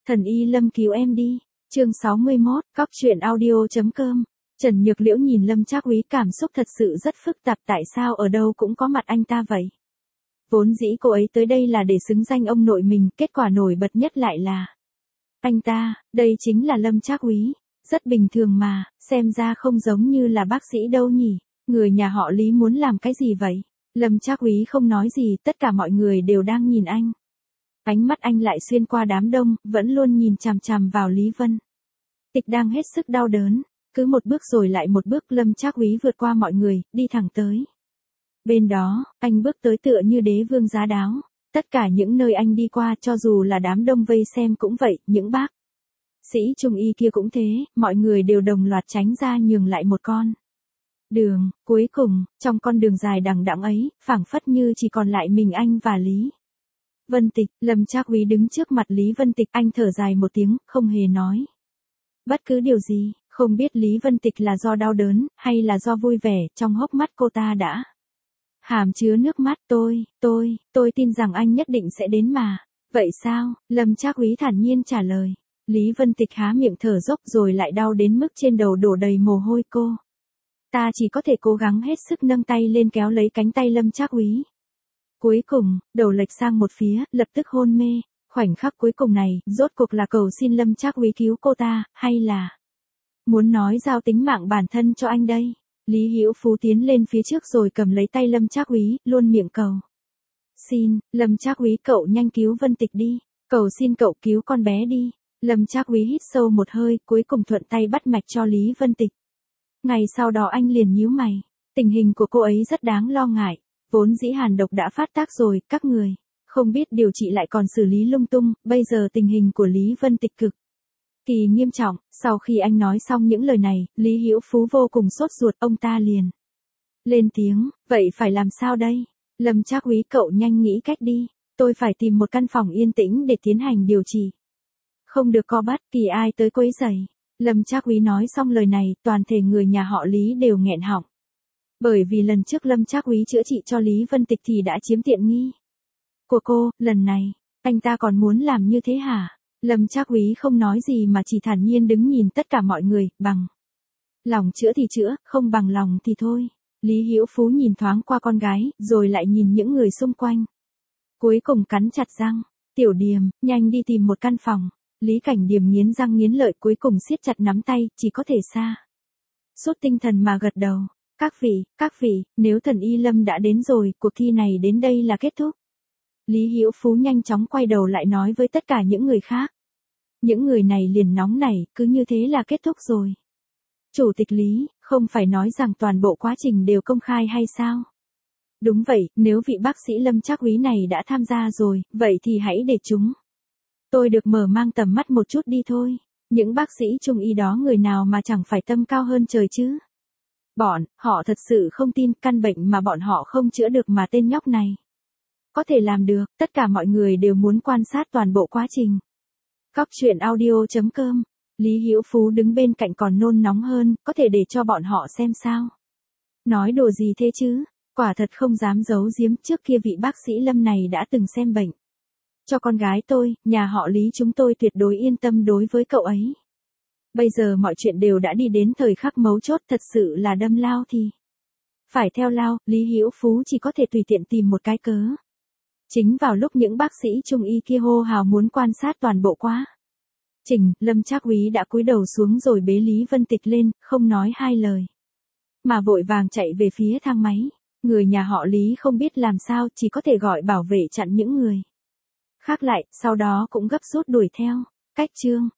Thần y Lâm cứu em đi. Chương 61, Cóc truyện audio.com. Trần Nhược Liễu nhìn Lâm Trác Úy, cảm xúc thật sự rất phức tạp, tại sao ở đâu cũng có mặt anh ta vậy? Vốn dĩ cô ấy tới đây là để xứng danh ông nội mình, kết quả nổi bật nhất lại là anh ta, đây chính là Lâm Trác Úy. Rất bình thường mà, xem ra không giống như là bác sĩ đâu nhỉ. Người nhà họ Lý muốn làm cái gì vậy? Lâm Trác Úy không nói gì, tất cả mọi người đều đang nhìn anh. Ánh mắt anh lại xuyên qua đám đông, vẫn luôn nhìn chằm chằm vào Lý Vân Tịch đang hết sức đau đớn. Cứ một bước rồi lại một bước, Lâm Trác Úy vượt qua mọi người, đi thẳng tới. Bên đó, anh bước tới tựa như đế vương giá đáo. Tất cả những nơi anh đi qua, cho dù là đám đông vây xem cũng vậy, những bác sĩ trung y kia cũng thế, mọi người đều đồng loạt tránh ra nhường lại một con đường. Cuối cùng, trong con đường dài đằng đẵng ấy, phảng phất như chỉ còn lại mình anh và Lý Vân Tịch. Lâm Trác Úy đứng trước mặt Lý Vân Tịch, anh thở dài một tiếng, không hề nói bất cứ điều gì. Không biết Lý Vân Tịch là do đau đớn, hay là do vui vẻ, trong hốc mắt cô ta đã hàm chứa nước mắt. Tôi tin rằng anh nhất định sẽ đến mà. Vậy sao? Lâm Trác Úy thản nhiên trả lời. Lý Vân Tịch há miệng thở dốc rồi lại đau đến mức trên đầu đổ đầy mồ hôi. Cô ta chỉ có thể cố gắng hết sức nâng tay lên kéo lấy cánh tay Lâm Trác Úy. Cuối cùng, đầu lệch sang một phía, lập tức hôn mê. Khoảnh khắc cuối cùng này, rốt cuộc là cầu xin Lâm Trác Úy cứu cô ta, hay là muốn nói giao tính mạng bản thân cho anh đây? Lý Hữu Phú tiến lên phía trước rồi cầm lấy tay Lâm Trác Úy, luôn miệng cầu xin, Lâm Trác Úy, cậu nhanh cứu Vân Tịch đi. Cầu xin cậu cứu con bé đi. Lâm Trác Úy hít sâu một hơi, cuối cùng thuận tay bắt mạch cho Lý Vân Tịch. Ngày sau đó anh liền nhíu mày. Tình hình của cô ấy rất đáng lo ngại. Vốn dĩ hàn độc đã phát tác rồi, các người không biết điều trị lại còn xử lý lung tung, bây giờ tình hình của Lý Vân Tịch cực kỳ nghiêm trọng. Sau khi anh nói xong những lời này, Lý Hữu Phú vô cùng sốt ruột, ông ta liền lên tiếng, vậy phải làm sao đây? Lâm Trác Úy, cậu nhanh nghĩ cách đi. Tôi phải tìm một căn phòng yên tĩnh để tiến hành điều trị. Không được co bắt kỳ ai tới quấy rầy. Lâm Trác Úy nói xong lời này, toàn thể người nhà họ Lý đều nghẹn họng. Bởi vì lần trước Lâm Trác Úy chữa trị cho Lý Vân Tịch thì đã chiếm tiện nghi của cô, lần này, anh ta còn muốn làm như thế hả? Lâm Trác Úy không nói gì mà chỉ thản nhiên đứng nhìn tất cả mọi người, bằng lòng chữa thì chữa, không bằng lòng thì thôi. Lý Hữu Phú nhìn thoáng qua con gái, rồi lại nhìn những người xung quanh. Cuối cùng cắn chặt răng, Tiểu Điềm, nhanh đi tìm một căn phòng. Lý Cảnh Điềm nghiến răng nghiến lợi, cuối cùng siết chặt nắm tay, chỉ có thể sút tinh thần mà gật đầu. Các vị, nếu thần y Lâm đã đến rồi, cuộc thi này đến đây là kết thúc. Lý Hữu Phú nhanh chóng quay đầu lại nói với tất cả những người khác. Những người này liền nóng nảy, cứ như thế là kết thúc rồi. Chủ tịch Lý, không phải nói rằng toàn bộ quá trình đều công khai hay sao? Đúng vậy, nếu vị bác sĩ Lâm Trác Úy này đã tham gia rồi, vậy thì hãy để tôi được mở mang tầm mắt một chút đi thôi. Những bác sĩ trung y đó người nào mà chẳng phải tâm cao hơn trời chứ? Họ thật sự không tin căn bệnh mà bọn họ không chữa được mà tên nhóc này có thể làm được. Tất cả mọi người đều muốn quan sát toàn bộ quá trình. Cóc truyện audio.com. Lý Hữu Phú đứng bên cạnh còn nôn nóng hơn, có thể để cho bọn họ xem sao? Nói đùa gì thế chứ? Quả thật không dám giấu giếm, trước kia vị bác sĩ Lâm này đã từng xem bệnh cho con gái tôi, nhà họ Lý chúng tôi tuyệt đối yên tâm đối với cậu ấy. Bây giờ mọi chuyện đều đã đi đến thời khắc mấu chốt, thật sự là đâm lao thì phải theo lao. Lý Hữu Phú chỉ có thể tùy tiện tìm một cái cớ. Chính vào lúc những bác sĩ trung y kia hô hào muốn quan sát toàn bộ quá trình, Lâm Trác Úy đã cúi đầu xuống rồi bế Lý Vân Tịch lên, không nói hai lời mà vội vàng chạy về phía thang máy. Người nhà họ Lý không biết làm sao, chỉ có thể gọi bảo vệ chặn những người khác lại, sau đó cũng gấp rút đuổi theo. Cách chương